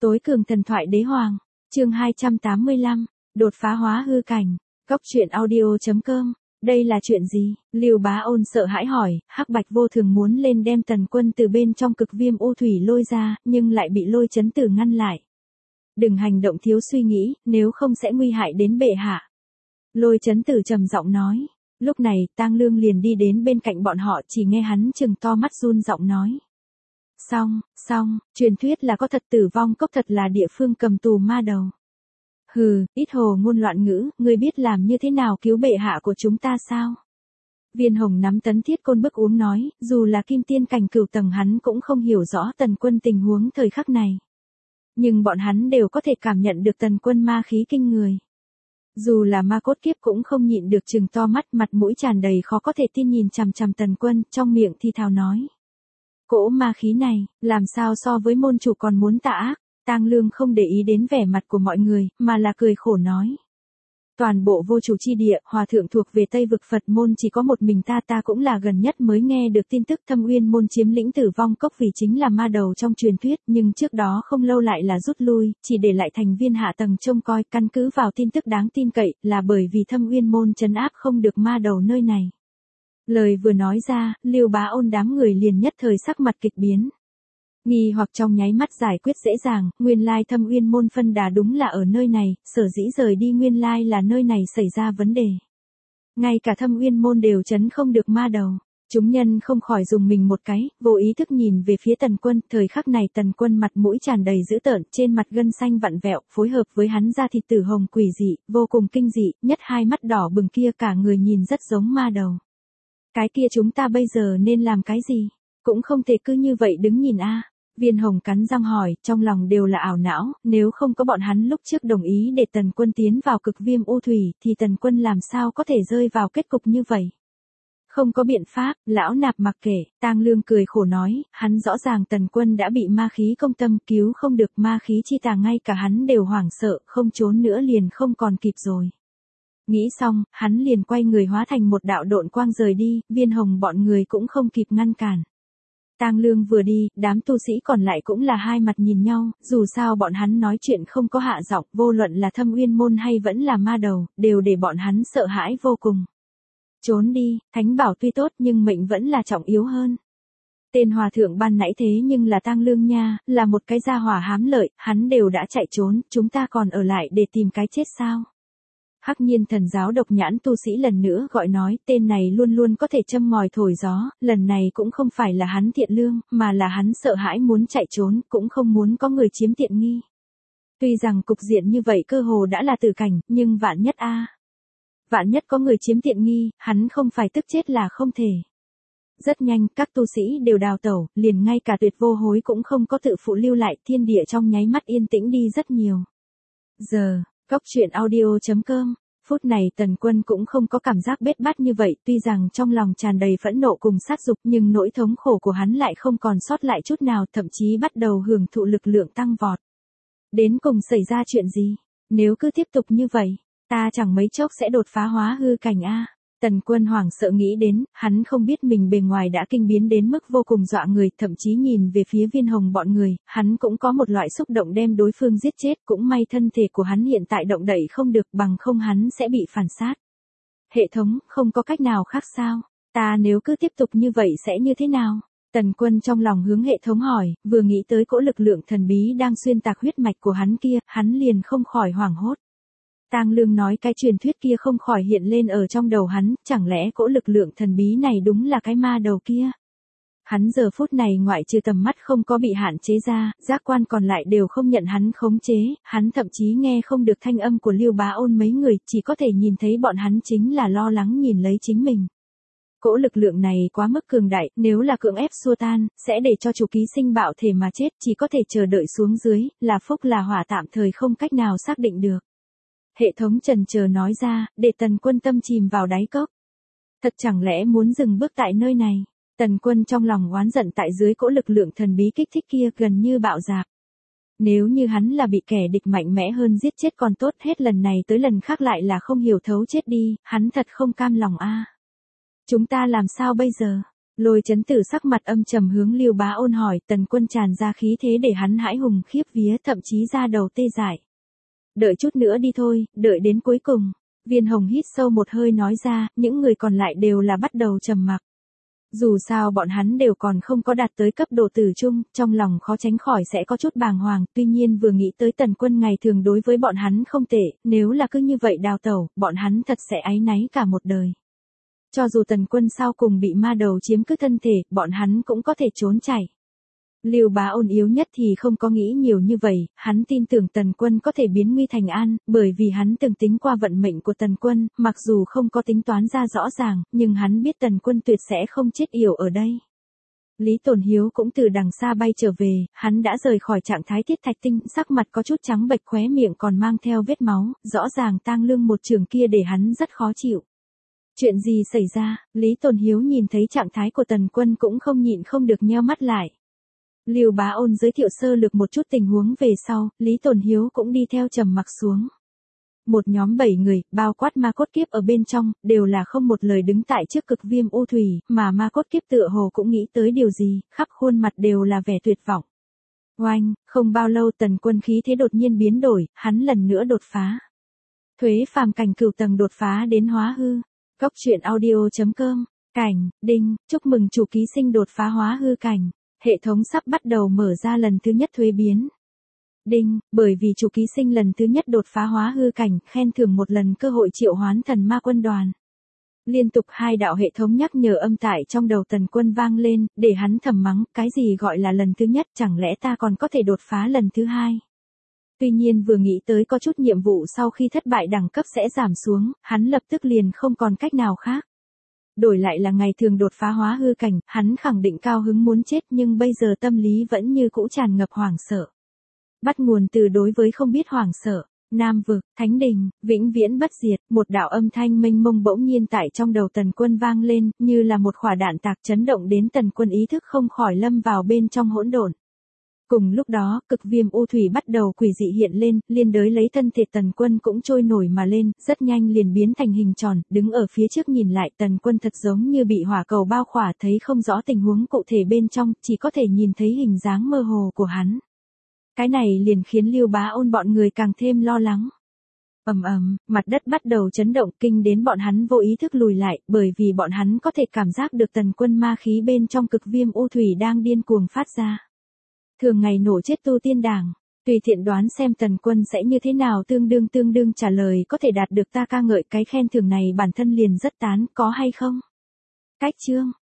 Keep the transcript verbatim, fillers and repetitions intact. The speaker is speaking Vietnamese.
Tối cường thần thoại đế hoàng, chương hai trăm tám mươi lăm, đột phá hóa hư cảnh, cóc truyện audio chấm com. Đây là chuyện gì? Lưu Bá Ôn sợ hãi hỏi. Hắc Bạch Vô Thường muốn lên đem Tần Quân từ bên trong cực viêm u thủy lôi ra, nhưng lại bị Lôi Chấn Tử ngăn lại. Đừng hành động thiếu suy nghĩ, nếu không sẽ nguy hại đến bệ hạ. Lôi Chấn Tử trầm giọng nói. Lúc này, Tang Lương liền đi đến bên cạnh bọn họ, chỉ nghe hắn trừng to mắt run giọng nói. Xong, xong, truyền thuyết là có thật, Tử Vong Cốc thật là địa phương cầm tù ma đầu. Hừ, ít hồ ngôn loạn ngữ, ngươi biết làm như thế nào cứu bệ hạ của chúng ta sao? Viên Hồng nắm tấn thiết côn bức uống nói, dù là kim tiên cảnh cửu tầng hắn cũng không hiểu rõ Tần Quân tình huống thời khắc này. Nhưng bọn hắn đều có thể cảm nhận được Tần Quân ma khí kinh người. Dù là ma cốt kiếp cũng không nhịn được trừng to mắt, mặt mũi tràn đầy khó có thể tin nhìn chằm chằm Tần Quân, trong miệng thi thào nói. Cỗ ma khí này, làm sao so với môn chủ còn muốn tà ác? Tang Lương không để ý đến vẻ mặt của mọi người, mà là cười khổ nói. Toàn bộ vô chủ chi địa, hòa thượng thuộc về Tây vực Phật môn chỉ có một mình ta ta cũng là gần nhất mới nghe được tin tức Thâm Uyên môn chiếm lĩnh Tử Vong Cốc vì chính là ma đầu trong truyền thuyết, nhưng trước đó không lâu lại là rút lui, chỉ để lại thành viên hạ tầng trông coi, căn cứ vào tin tức đáng tin cậy, là bởi vì Thâm Uyên môn trấn áp không được ma đầu nơi này. Lời vừa nói ra, Lưu Bá Ôn đám người liền nhất thời sắc mặt kịch biến. Nghi hoặc trong nháy mắt giải quyết dễ dàng, nguyên lai Thâm Uyên môn phân đà đúng là ở nơi này, sở dĩ rời đi nguyên lai là nơi này xảy ra vấn đề. Ngay cả Thâm Uyên môn đều chấn không được ma đầu. Chúng nhân không khỏi dùng mình một cái, vô ý thức nhìn về phía Tần Quân, thời khắc này Tần Quân mặt mũi tràn đầy dữ tợn, trên mặt gân xanh vặn vẹo, phối hợp với hắn da thịt tử hồng quỷ dị, vô cùng kinh dị, nhất hai mắt đỏ bừng kia cả người nhìn rất giống ma đầu. Cái kia chúng ta bây giờ nên làm cái gì? Cũng không thể cứ như vậy đứng nhìn a. Viên Hồng cắn răng hỏi, trong lòng đều là ảo não, nếu không có bọn hắn lúc trước đồng ý để Tần Quân tiến vào cực viêm u thủy, thì Tần Quân làm sao có thể rơi vào kết cục như vậy? Không có biện pháp, lão nạp mặc kệ, Tang Lương cười khổ nói, hắn rõ ràng Tần Quân đã bị ma khí công tâm, cứu không được ma khí chi tà, ngay cả hắn đều hoảng sợ, không trốn nữa liền không còn kịp rồi. Nghĩ xong, hắn liền quay người hóa thành một đạo độn quang rời đi, Viên Hồng bọn người cũng không kịp ngăn cản. Tang Lương vừa đi, đám tu sĩ còn lại cũng là hai mặt nhìn nhau, dù sao bọn hắn nói chuyện không có hạ giọng, vô luận là Thâm Uyên môn hay vẫn là ma đầu, đều để bọn hắn sợ hãi vô cùng. Trốn đi, thánh bảo tuy tốt nhưng mệnh vẫn là trọng yếu hơn. Tên hòa thượng ban nãy thế nhưng là Tang Lương nha, là một cái gia hỏa hám lợi, hắn đều đã chạy trốn, chúng ta còn ở lại để tìm cái chết sao? Hắc Nhiên thần giáo độc nhãn tu sĩ lần nữa gọi nói, tên này luôn luôn có thể châm ngòi thổi gió, lần này cũng không phải là hắn thiện lương, mà là hắn sợ hãi muốn chạy trốn, cũng không muốn có người chiếm tiện nghi. Tuy rằng cục diện như vậy cơ hồ đã là tử cảnh, nhưng vạn nhất a, vạn nhất có người chiếm tiện nghi, hắn không phải tức chết là không thể. Rất nhanh, các tu sĩ đều đào tẩu, liền ngay cả Tuyệt Vô Hối cũng không có tự phụ lưu lại, thiên địa trong nháy mắt yên tĩnh đi rất nhiều. Giờ cóc truyện audio chấm com. Phút này Tần Quân cũng không có cảm giác bết bát như vậy, tuy rằng trong lòng tràn đầy phẫn nộ cùng sát dục, nhưng nỗi thống khổ của hắn lại không còn sót lại chút nào, thậm chí bắt đầu hưởng thụ lực lượng tăng vọt. Đến cùng xảy ra chuyện gì? Nếu cứ tiếp tục như vậy, ta chẳng mấy chốc sẽ đột phá hóa hư cảnh a. Tần Quân hoảng sợ nghĩ đến, hắn không biết mình bề ngoài đã kinh biến đến mức vô cùng dọa người, thậm chí nhìn về phía Viên Hồng bọn người, hắn cũng có một loại xúc động đem đối phương giết chết, cũng may thân thể của hắn hiện tại động đậy không được, bằng không hắn sẽ bị phản sát. Hệ thống, không có cách nào khác sao? Ta nếu cứ tiếp tục như vậy sẽ như thế nào? Tần Quân trong lòng hướng hệ thống hỏi, vừa nghĩ tới cỗ lực lượng thần bí đang xuyên tạc huyết mạch của hắn kia, hắn liền không khỏi hoảng hốt. Tang Lương nói cái truyền thuyết kia không khỏi hiện lên ở trong đầu hắn, chẳng lẽ cỗ lực lượng thần bí này đúng là cái ma đầu kia? Hắn giờ phút này ngoại trừ tầm mắt không có bị hạn chế ra, giác quan còn lại đều không nhận hắn khống chế, hắn thậm chí nghe không được thanh âm của Lưu Bá Ôn mấy người, chỉ có thể nhìn thấy bọn hắn chính là lo lắng nhìn lấy chính mình. Cỗ lực lượng này quá mức cường đại, nếu là cưỡng ép xua tan, sẽ để cho chủ ký sinh bạo thể mà chết, chỉ có thể chờ đợi xuống dưới, là phúc là hỏa tạm thời không cách nào xác định được. Hệ thống trần chờ nói ra, để Tần Quân tâm chìm vào đáy cốc. Thật chẳng lẽ muốn dừng bước tại nơi này? Tần Quân trong lòng oán giận tại dưới cỗ lực lượng thần bí kích thích kia gần như bạo dạp. Nếu như hắn là bị kẻ địch mạnh mẽ hơn giết chết còn tốt, hết lần này tới lần khác lại là không hiểu thấu chết đi, hắn thật không cam lòng a. Chúng ta làm sao bây giờ? Lôi Chấn Tử sắc mặt âm trầm hướng Lưu Bá Ôn hỏi, Tần Quân tràn ra khí thế để hắn hãi hùng khiếp vía, thậm chí da đầu tê dại. Đợi chút nữa đi thôi, đợi đến cuối cùng. Viên Hồng hít sâu một hơi nói ra, những người còn lại đều là bắt đầu trầm mặc. Dù sao bọn hắn đều còn không có đạt tới cấp độ tử trung, trong lòng khó tránh khỏi sẽ có chút bàng hoàng, tuy nhiên vừa nghĩ tới Tần Quân ngày thường đối với bọn hắn không tệ, nếu là cứ như vậy đào tẩu, bọn hắn thật sẽ áy náy cả một đời. Cho dù Tần Quân sau cùng bị ma đầu chiếm cứ thân thể, bọn hắn cũng có thể trốn chạy. Lưu Bá Ôn yếu nhất thì không có nghĩ nhiều như vậy, hắn tin tưởng Tần Quân có thể biến nguy thành an, bởi vì hắn từng tính qua vận mệnh của Tần Quân, mặc dù không có tính toán ra rõ ràng, nhưng hắn biết Tần Quân tuyệt sẽ không chết yểu ở đây. Lý Tồn Hiếu cũng từ đằng xa bay trở về, hắn đã rời khỏi trạng thái Thiết Thạch Tinh, sắc mặt có chút trắng bệch, khóe miệng còn mang theo vết máu, rõ ràng tang lương một trường kia để hắn rất khó chịu. Chuyện gì xảy ra? Lý Tồn Hiếu nhìn thấy trạng thái của Tần Quân cũng không nhịn không được nheo mắt lại. Lưu Bá Ôn giới thiệu sơ lược một chút tình huống về sau, Lý Tồn Hiếu cũng đi theo trầm mặc xuống. Một nhóm bảy người, bao quát ma cốt kiếp ở bên trong, đều là không một lời đứng tại trước cực viêm u thủy, mà ma cốt kiếp tựa hồ cũng nghĩ tới điều gì, khắp khuôn mặt đều là vẻ tuyệt vọng. Oanh, không bao lâu Tần Quân khí thế đột nhiên biến đổi, hắn lần nữa đột phá. Thuế phàm cảnh cửu tầng đột phá đến hóa hư. Cốc truyện audio chấm com, cảnh, đinh, chúc mừng chủ ký sinh đột phá hóa hư cảnh. Hệ thống sắp bắt đầu mở ra lần thứ nhất thuế biến. Đinh, bởi vì chủ ký sinh lần thứ nhất đột phá hóa hư cảnh, khen thưởng một lần cơ hội triệu hoán thần ma quân đoàn. Liên tục hai đạo hệ thống nhắc nhở âm tại trong đầu Tần Quân vang lên, để hắn thầm mắng, cái gì gọi là lần thứ nhất, chẳng lẽ ta còn có thể đột phá lần thứ hai. Tuy nhiên vừa nghĩ tới có chút nhiệm vụ sau khi thất bại đẳng cấp sẽ giảm xuống, hắn lập tức liền không còn cách nào khác. Đổi lại là ngày thường đột phá hóa hư cảnh, hắn khẳng định cao hứng muốn chết, nhưng bây giờ tâm lý vẫn như cũ tràn ngập hoảng sợ. Bắt nguồn từ đối với không biết hoảng sợ, Nam vực, Thánh đình, vĩnh viễn bất diệt, một đạo âm thanh mênh mông bỗng nhiên tại trong đầu Tần Quân vang lên, như là một quả đạn tạc chấn động đến Tần Quân ý thức không khỏi lâm vào bên trong hỗn độn. Cùng lúc đó, cực viêm u thủy bắt đầu quỷ dị hiện lên, liên đới lấy thân thể Tần Quân cũng trôi nổi mà lên, rất nhanh liền biến thành hình tròn, đứng ở phía trước nhìn lại Tần Quân thật giống như bị hỏa cầu bao khỏa, thấy không rõ tình huống cụ thể bên trong, chỉ có thể nhìn thấy hình dáng mơ hồ của hắn. Cái này liền khiến Lưu Bá Ôn bọn người càng thêm lo lắng. Ầm ầm, mặt đất bắt đầu chấn động, kinh đến bọn hắn vô ý thức lùi lại, bởi vì bọn hắn có thể cảm giác được Tần Quân ma khí bên trong cực viêm u thủy đang điên cuồng phát ra. Thường ngày nổ chết tu tiên đảng, tùy tiện đoán xem Tần Quân sẽ như thế nào, tương đương tương đương trả lời có thể đạt được ta ca ngợi, cái khen thưởng này bản thân liền rất tán, có hay không? Cách chương